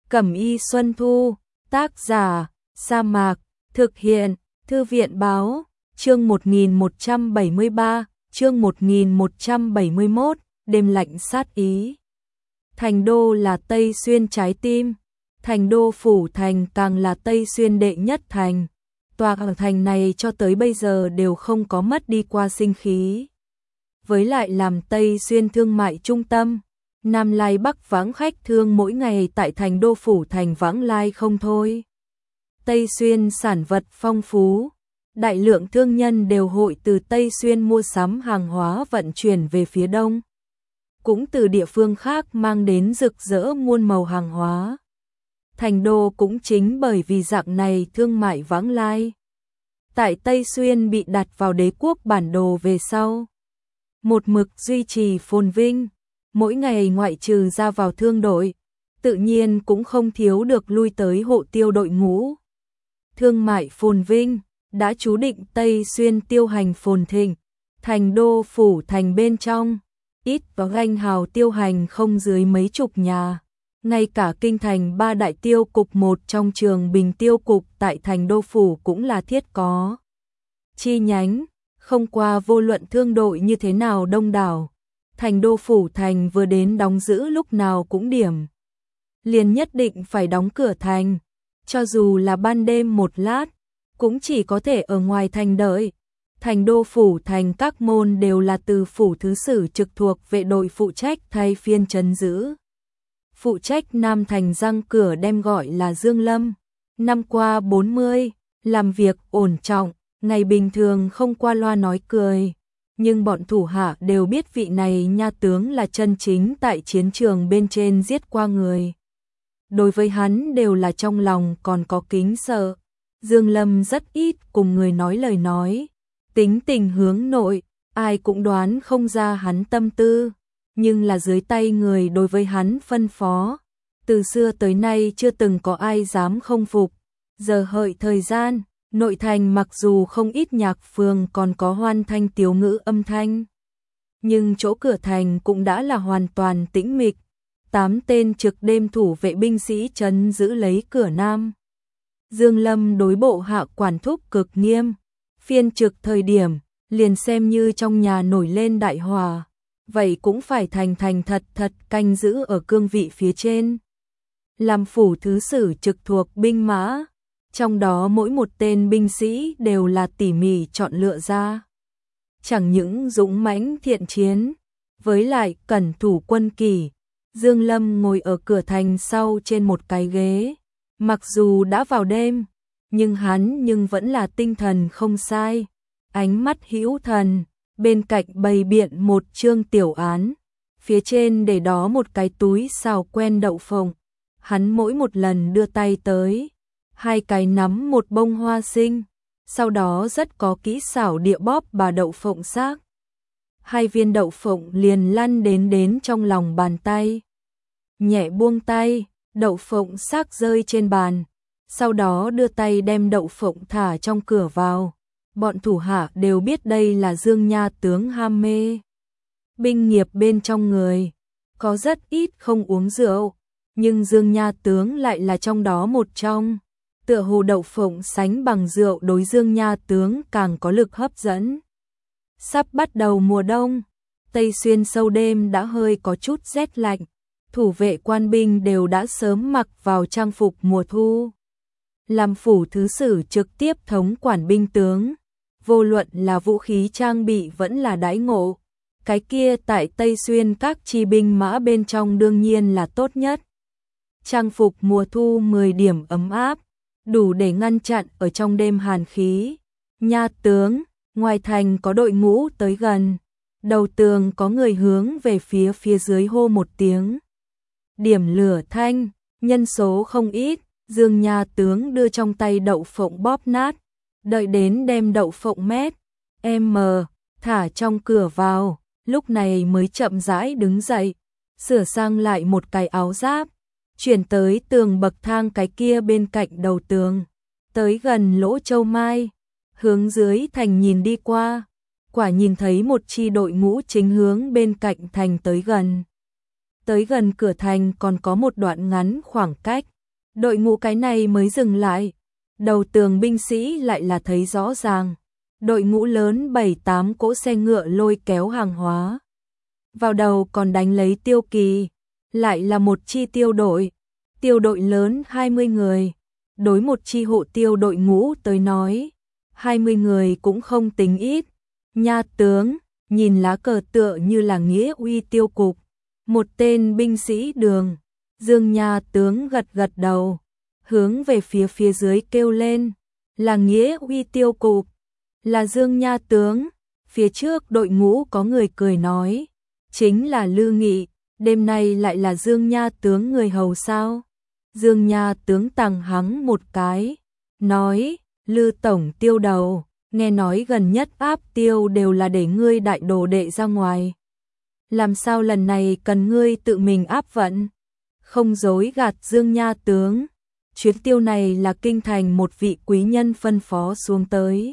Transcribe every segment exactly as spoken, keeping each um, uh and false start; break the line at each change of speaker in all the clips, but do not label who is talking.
Cẩm y Xuân Thu, tác giả, Sa Mạc, thực hiện, Thư viện báo, chương một nghìn một trăm bảy mươi ba, chương một nghìn một trăm bảy mươi mốt, đêm lạnh sát ý. Thành đô là Tây Xuyên trái tim, thành đô phủ thành càng là Tây Xuyên đệ nhất thành. Tòa ở thành này cho tới bây giờ đều không có mất đi qua sinh khí. Với lại làm Tây Xuyên thương mại trung tâm, Nam Lai Bắc vãng khách thương mỗi ngày tại thành đô phủ thành vãng lai không thôi. Tây Xuyên sản vật phong phú, đại lượng thương nhân đều hội từ Tây Xuyên mua sắm hàng hóa vận chuyển về phía đông, cũng từ địa phương khác mang đến rực rỡ muôn màu hàng hóa. Thành đô cũng chính bởi vì dạng này thương mại vãng lai, tại Tây Xuyên bị đặt vào đế quốc bản đồ về sau, một mực duy trì phồn vinh. Mỗi ngày ngoại trừ ra vào thương đội, tự nhiên cũng không thiếu được lui tới hộ tiêu đội ngũ. Thương mại phồn vinh, đã chú định Tây Xuyên tiêu hành phồn thịnh, thành đô phủ thành bên trong, ít và ganh hào tiêu hành không dưới mấy chục nhà. Ngay cả kinh thành ba đại tiêu cục một trong Trường Bình tiêu cục tại thành đô phủ cũng là thiết có chi nhánh, không qua vô luận thương đội như thế nào đông đảo. Thành đô phủ thành vừa đến đóng giữ lúc nào cũng điểm, liền nhất định phải đóng cửa thành, cho dù là ban đêm một lát, cũng chỉ có thể ở ngoài thành đợi. Thành đô phủ thành các môn đều là từ phủ thứ sử trực thuộc vệ đội phụ trách thay phiên trấn giữ. Phụ trách Nam thành răng cửa đem gọi là Dương Lâm, năm qua bốn mươi, làm việc ổn trọng, ngày bình thường không qua loa nói cười. Nhưng bọn thủ hạ đều biết vị này nha tướng là chân chính tại chiến trường bên trên giết qua người. Đối với hắn đều là trong lòng còn có kính sợ. Dương Lâm rất ít cùng người nói lời nói, tính tình hướng nội, ai cũng đoán không ra hắn tâm tư, nhưng là dưới tay người đối với hắn phân phó. Từ xưa tới nay chưa từng có ai dám không phục. Giờ hợi thời gian, nội thành mặc dù không ít nhạc phường còn có hoan thanh tiếu ngữ âm thanh, nhưng chỗ cửa thành cũng đã là hoàn toàn tĩnh mịch. Tám tên trực đêm thủ vệ binh sĩ trấn giữ lấy cửa nam. Dương Lâm đối bộ hạ quản thúc cực nghiêm, phiên trực thời điểm, liền xem như trong nhà nổi lên đại hỏa, vậy cũng phải thành thành thật thật canh giữ ở cương vị phía trên. Làm phủ thứ sử trực thuộc binh mã, trong đó mỗi một tên binh sĩ đều là tỉ mỉ chọn lựa ra. Chẳng những dũng mãnh thiện chiến, với lại cẩn thủ quân kỷ. Dương Lâm ngồi ở cửa thành sau trên một cái ghế, mặc dù đã vào đêm, nhưng hắn nhưng vẫn là tinh thần không sai, ánh mắt hữu thần, bên cạnh bày biện một chương tiểu án, phía trên để đó một cái túi xào quen đậu phộng, hắn mỗi một lần đưa tay tới, hai cái nắm một bông hoa sinh, sau đó rất có kỹ xảo địa bóp bà đậu phộng xác. Hai viên đậu phộng liền lăn đến đến trong lòng bàn tay. Nhẹ buông tay, đậu phộng xác rơi trên bàn, sau đó đưa tay đem đậu phộng thả trong cửa vào. Bọn thủ hạ đều biết đây là Dương nha tướng ham mê binh nghiệp bên trong người, có rất ít không uống rượu, nhưng Dương nha tướng lại là trong đó một trong. Tựa hồ đậu phộng sánh bằng rượu đối Dương nha tướng càng có lực hấp dẫn. Sắp bắt đầu mùa đông, Tây Xuyên sâu đêm đã hơi có chút rét lạnh, thủ vệ quan binh đều đã sớm mặc vào trang phục mùa thu. Làm phủ thứ sử trực tiếp thống quản binh tướng, vô luận là vũ khí trang bị vẫn là đãi ngộ, cái kia tại Tây Xuyên các chi binh mã bên trong đương nhiên là tốt nhất. Trang phục mùa thu mười điểm ấm áp, đủ để ngăn chặn ở trong đêm hàn khí. Nha tướng, ngoài thành có đội ngũ tới gần, đầu tường có người hướng về phía phía dưới hô một tiếng. Điểm lửa thanh, nhân số không ít, Dương nha tướng đưa trong tay đậu phộng bóp nát, đợi đến đem đậu phộng mét, em mờ, thả trong cửa vào, lúc này mới chậm rãi đứng dậy, sửa sang lại một cái áo giáp, chuyển tới tường bậc thang cái kia bên cạnh đầu tường, tới gần lỗ châu mai, hướng dưới thành nhìn đi qua, quả nhìn thấy một chi đội ngũ chính hướng bên cạnh thành tới gần. Tới gần cửa thành còn có một đoạn ngắn khoảng cách, Đội ngũ cái này mới dừng lại, đầu tường binh sĩ lại là thấy rõ ràng. Đội ngũ lớn bảy tám cỗ xe ngựa lôi kéo hàng hóa. Vào đầu còn đánh lấy tiêu kỳ, lại là một chi tiêu đội. Tiêu đội lớn hai mươi người, đối một chi hộ tiêu đội ngũ tới nói, hai mươi người cũng không tính ít. Nha tướng, nhìn lá cờ tựa như là nghĩa uy tiêu cục. Một tên binh sĩ Đường, Dương nha tướng gật gật đầu, hướng về phía phía dưới kêu lên, là nghĩa uy tiêu cục, là Dương nha tướng. Phía trước đội ngũ có người cười nói, chính là Lư Nghị, đêm nay lại là Dương nha tướng người hầu sao? Dương nha tướng tằng hắng một cái, nói, Lư tổng tiêu đầu, nghe nói gần nhất áp tiêu đều là để ngươi đại đồ đệ ra ngoài. Làm sao lần này cần ngươi tự mình áp vận? Không dối gạt Dương nha tướng, chuyến tiêu này là kinh thành một vị quý nhân phân phó xuống tới.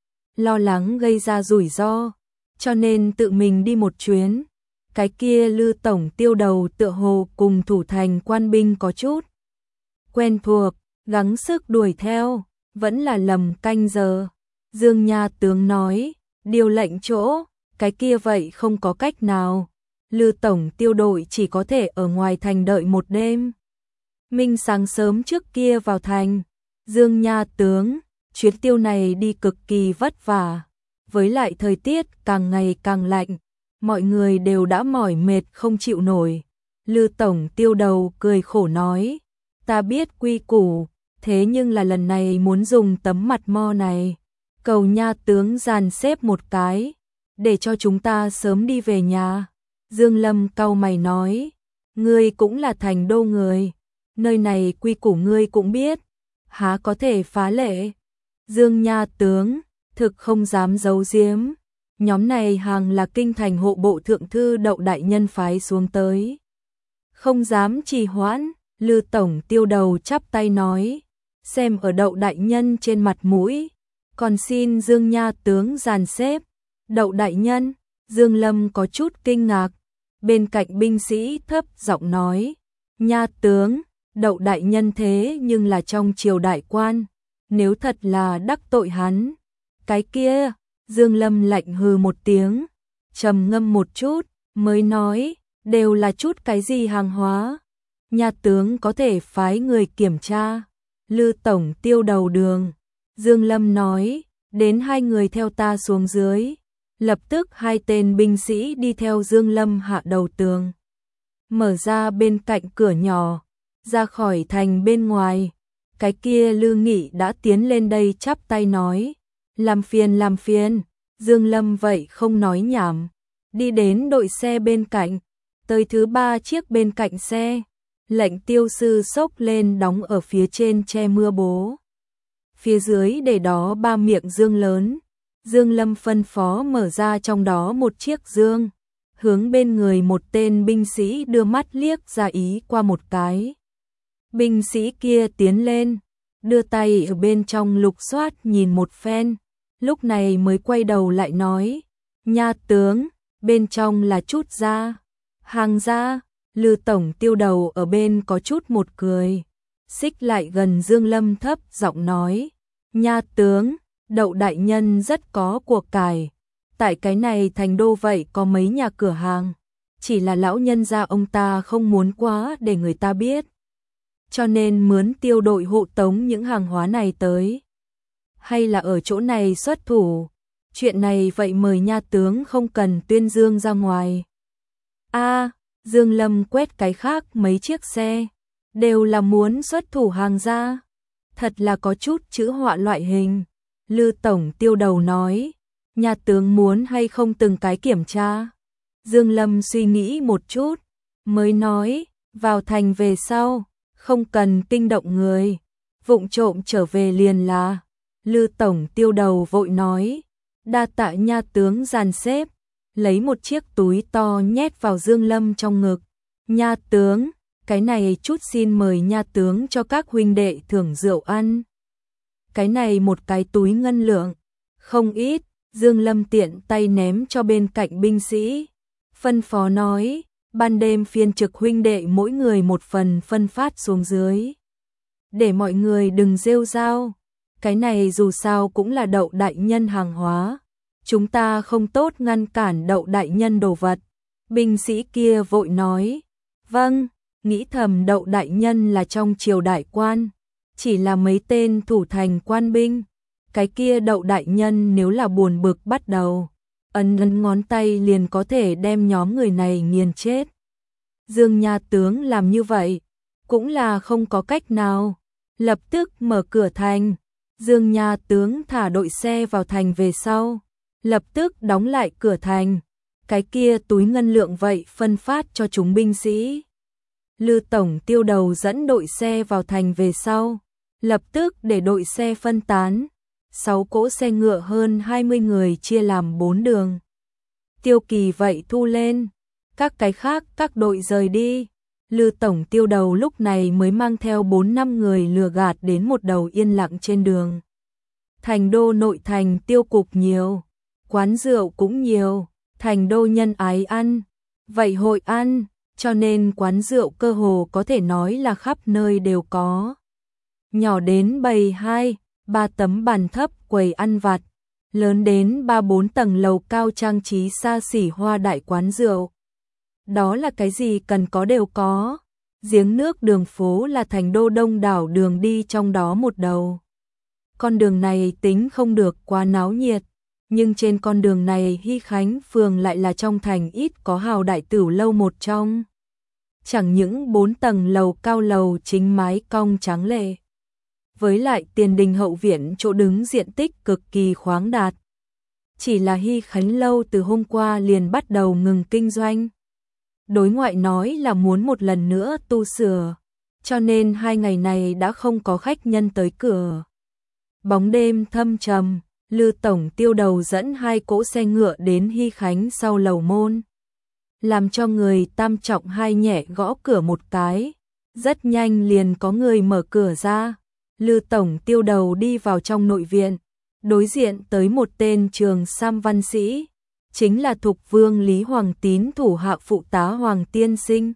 Lo lắng gây ra rủi ro, cho nên tự mình đi một chuyến. Cái kia Lư tổng tiêu đầu tựa hồ cùng thủ thành quan binh có chút quen thuộc, gắng sức đuổi theo, vẫn là lầm canh giờ. Dương nha tướng nói, điều lệnh chỗ, cái kia vậy không có cách nào. Lư tổng tiêu đội chỉ có thể ở ngoài thành đợi một đêm. Minh sáng sớm trước kia vào thành. Dương nha tướng, chuyến tiêu này đi cực kỳ vất vả. Với lại thời tiết càng ngày càng lạnh, mọi người đều đã mỏi mệt không chịu nổi. Lư tổng tiêu đầu cười khổ nói, ta biết quy củ, thế nhưng là lần này muốn dùng tấm mặt mo này. Cầu nha tướng dàn xếp một cái, để cho chúng ta sớm đi về nhà. Dương Lâm cau mày nói, ngươi cũng là thành đô người, nơi này quy củ ngươi cũng biết, há có thể phá lệ. Dương nha tướng, thực không dám giấu giếm, nhóm này hàng là kinh thành hộ bộ thượng thư Đậu đại nhân phái xuống tới. Không dám trì hoãn, Lư tổng tiêu đầu chắp tay nói, xem ở Đậu đại nhân trên mặt mũi, còn xin Dương nha tướng dàn xếp. Đậu đại nhân, Dương Lâm có chút kinh ngạc, bên cạnh binh sĩ thấp giọng nói, nha tướng, Đậu đại nhân thế nhưng là trong triều đại quan, nếu thật là đắc tội hắn, cái kia. Dương Lâm lạnh hừ một tiếng, trầm ngâm một chút, mới nói, đều là chút cái gì hàng hóa, nha tướng có thể phái người kiểm tra. Lư tổng tiêu đầu Đường, Dương Lâm nói, đến hai người theo ta xuống dưới. Lập tức hai tên binh sĩ đi theo Dương Lâm hạ đầu tường, mở ra bên cạnh cửa nhỏ, ra khỏi thành bên ngoài. Cái kia Lư Nghị đã tiến lên đây chắp tay nói, làm phiền làm phiền. Dương Lâm vậy không nói nhảm, đi đến đội xe bên cạnh, tới thứ ba chiếc bên cạnh xe, lệnh tiêu sư xốc lên đóng ở phía trên che mưa bố. Phía dưới để đó ba miệng dương lớn. Dương Lâm phân phó mở ra trong đó một chiếc dương, hướng bên người một tên binh sĩ đưa mắt liếc ra ý qua một cái. Binh sĩ kia tiến lên, đưa tay ở bên trong lục soát nhìn một phen, lúc này mới quay đầu lại nói, nha tướng, bên trong là chút da, hàng da. Lư tổng tiêu đầu ở bên có chút một cười, xích lại gần Dương Lâm thấp giọng nói, nha tướng, Đậu đại nhân rất có cuộc cải, tại cái này thành đô vậy có mấy nhà cửa hàng, chỉ là lão nhân gia ông ta không muốn quá để người ta biết, cho nên mướn tiêu đội hộ tống những hàng hóa này tới. Hay là ở chỗ này xuất thủ, chuyện này vậy mời nha tướng không cần tuyên dương ra ngoài. A, Dương Lâm quét cái khác mấy chiếc xe, đều là muốn xuất thủ hàng ra, thật là có chút chữ họa loại hình. Lư tổng tiêu đầu nói, nhà tướng muốn hay không từng cái kiểm tra. Dương Lâm suy nghĩ một chút, mới nói, vào thành về sau, không cần kinh động người, vụng trộm trở về liền là. Lư tổng tiêu đầu vội nói, đa tạ nha tướng dàn xếp, lấy một chiếc túi to nhét vào Dương Lâm trong ngực. Nha tướng, cái này chút xin mời nha tướng cho các huynh đệ thưởng rượu ăn. Cái này một cái túi ngân lượng, không ít. Dương Lâm tiện tay ném cho bên cạnh binh sĩ, phân phó nói, ban đêm phiên trực huynh đệ mỗi người một phần phân phát xuống dưới. để mọi người đừng rêu rao. Cái này dù sao cũng là Đậu đại nhân hàng hóa, chúng ta không tốt ngăn cản Đậu đại nhân đồ vật. Binh sĩ kia vội nói, vâng, nghĩ thầm Đậu đại nhân là trong triều đại quan, chỉ là mấy tên thủ thành quan binh. Cái kia Đậu đại nhân nếu là buồn bực bắt đầu, ấn ấn ngón tay liền có thể đem nhóm người này nghiền chết. Dương Nha tướng làm như vậy, cũng là không có cách nào, lập tức mở cửa thành. Dương Nha tướng thả đội xe vào thành về sau, lập tức đóng lại cửa thành. Cái kia túi ngân lượng vậy phân phát cho chúng binh sĩ. Lư tổng tiêu đầu dẫn đội xe vào thành về sau, lập tức để đội xe phân tán. Sáu cỗ xe ngựa hơn hai mươi người chia làm bốn đường. Tiêu Kỳ vậy thu lên, các cái khác các đội rời đi. Lư tổng tiêu đầu lúc này mới mang theo bốn năm người lừa gạt đến một đầu yên lặng trên đường. Thành đô nội thành tiêu cục nhiều, quán rượu cũng nhiều, thành đô nhân ái ăn, vậy hội ăn, cho nên quán rượu cơ hồ có thể nói là khắp nơi đều có. Nhỏ đến bày hai, ba tấm bàn thấp quầy ăn vặt, lớn đến ba bốn tầng lầu cao trang trí xa xỉ hoa đại quán rượu. Đó là cái gì cần có đều có. Giếng nước đường phố là thành đô đông đảo đường đi trong đó một đầu. Con đường này tính không được quá náo nhiệt, nhưng trên con đường này Hy Khánh phường lại là trong thành ít có hào đại tửu lâu một trong. Chẳng những bốn tầng lầu cao lầu chính mái cong tráng lệ, với lại tiền đình hậu viện chỗ đứng diện tích cực kỳ khoáng đạt. Chỉ là Hy Khánh lâu từ hôm qua liền bắt đầu ngừng kinh doanh. Đối ngoại nói là muốn một lần nữa tu sửa, cho nên hai ngày này đã không có khách nhân tới cửa. Bóng đêm thâm trầm, Lư tổng tiêu đầu dẫn hai cỗ xe ngựa đến Hy Khánh sau lầu môn, làm cho người tam trọng hai nhẹ gõ cửa một cái, rất nhanh liền có người mở cửa ra. Lư tổng tiêu đầu đi vào trong nội viện, đối diện tới một tên trường sam văn sĩ, chính là Thục Vương Lý Hoàng Tín thủ hạ phụ tá Hoàng tiên sinh.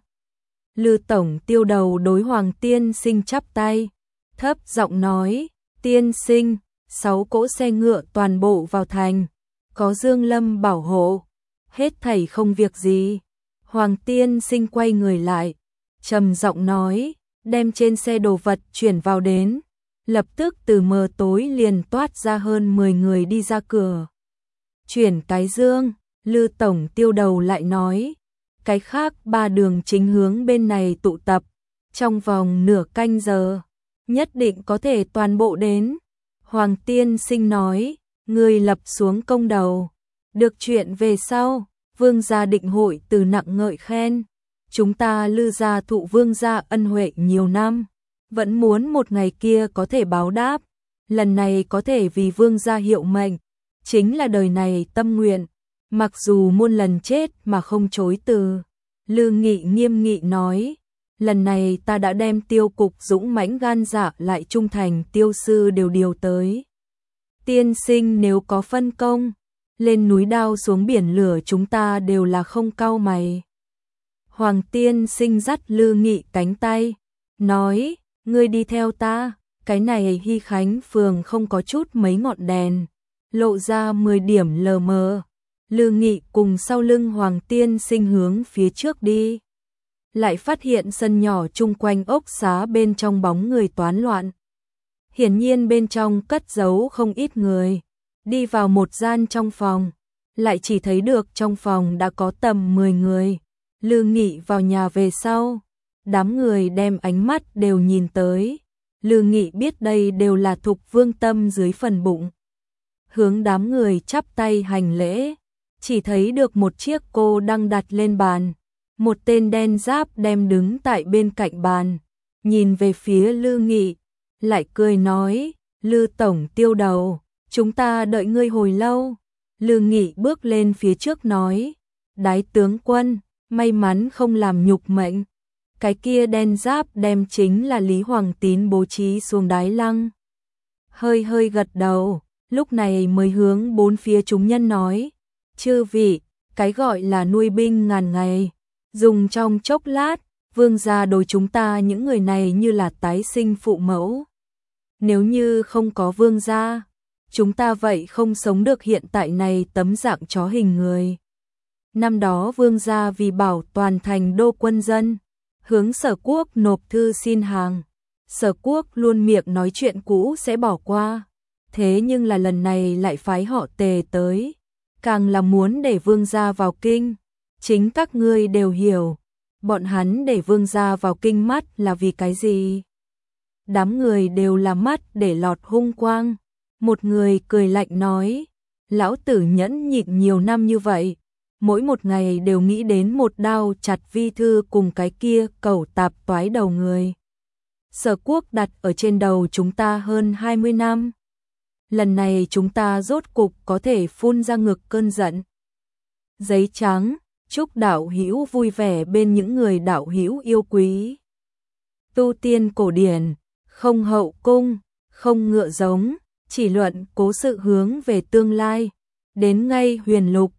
Lư tổng tiêu đầu đối Hoàng tiên sinh chắp tay, thấp giọng nói, tiên sinh, sáu cỗ xe ngựa toàn bộ vào thành, có Dương Lâm bảo hộ, hết thảy không việc gì. Hoàng tiên sinh quay người lại, trầm giọng nói, đem trên xe đồ vật chuyển vào đến. Lập tức từ mờ tối liền toát ra hơn mười người đi ra cửa. Chuyển cái dương, Lư tổng tiêu đầu lại nói, cái khác ba đường chính hướng bên này tụ tập, trong vòng nửa canh giờ, nhất định có thể toàn bộ đến. Hoàng tiên sinh nói, người lập xuống công đầu, được chuyện về sau, vương gia định hội từ nặng ngợi khen, chúng ta Lư gia thụ vương gia ân huệ nhiều năm, vẫn muốn một ngày kia có thể báo đáp, lần này có thể vì vương gia hiệu mệnh, chính là đời này tâm nguyện, mặc dù muôn lần chết mà không chối từ. Lư Nghị nghiêm nghị nói, lần này ta đã đem tiêu cục dũng mãnh gan dạ lại trung thành tiêu sư đều điều tới. Tiên sinh nếu có phân công, lên núi đao xuống biển lửa chúng ta đều là không cau mày. Hoàng tiên sinh dắt Lư Nghị cánh tay, nói, ngươi đi theo ta, cái này Hy Khánh phường không có chút mấy ngọn đèn, lộ ra mười điểm lờ mờ. Lư Nghị cùng sau lưng Hoàng tiên sinh hướng phía trước đi, lại phát hiện sân nhỏ chung quanh ốc xá bên trong bóng người toán loạn. Hiển nhiên bên trong cất giấu không ít người. Đi vào một gian trong phòng, lại chỉ thấy được trong phòng đã có tầm mười người. Lư Nghị vào nhà về sau, đám người đem ánh mắt đều nhìn tới. Lư Nghị biết đây đều là Thục Vương tâm dưới phần bụng. Hướng đám người chắp tay hành lễ, chỉ thấy được một chiếc cô đang đặt lên bàn. Một tên đen giáp đem đứng tại bên cạnh bàn, nhìn về phía Lư Nghị, lại cười nói, Lư tổng tiêu đầu, chúng ta đợi ngươi hồi lâu. Lư Nghị bước lên phía trước nói, đái tướng quân, may mắn không làm nhục mệnh. Cái kia đen giáp đem chính là Lý Hoàng Tín bố trí xuống đái lăng. Hơi hơi gật đầu, lúc này mới hướng bốn phía chúng nhân nói, chư vị, cái gọi là nuôi binh ngàn ngày, dùng trong chốc lát, Vương gia đối chúng ta những người này như là tái sinh phụ mẫu. Nếu như không có vương gia, chúng ta vậy không sống được hiện tại này tấm dạng chó hình người. Năm đó vương gia vì bảo toàn thành đô quân dân, hướng Sở Quốc nộp thư xin hàng. Sở Quốc luôn miệng nói chuyện cũ sẽ bỏ qua, thế nhưng là lần này lại phái họ Tề tới, càng là muốn để vương gia vào kinh. Chính các ngươi đều hiểu, bọn hắn để vương gia vào kinh mắt là vì cái gì? Đám người đều là mắt để lọt hung quang. Một người cười lạnh nói, lão tử nhẫn nhịn nhiều năm như vậy, mỗi một ngày đều nghĩ đến một đao chặt Vi Thư cùng cái kia cẩu tạp toái đầu người. Sở Quốc đặt ở trên đầu chúng ta hơn hai mươi năm. Lần này chúng ta rốt cục có thể phun ra ngực cơn giận. Giấy trắng, chúc đạo hữu vui vẻ bên những người đạo hữu yêu quý. Tu tiên cổ điển, không hậu cung, không ngựa giống, chỉ luận cố sự hướng về tương lai. Đến ngay huyền lục,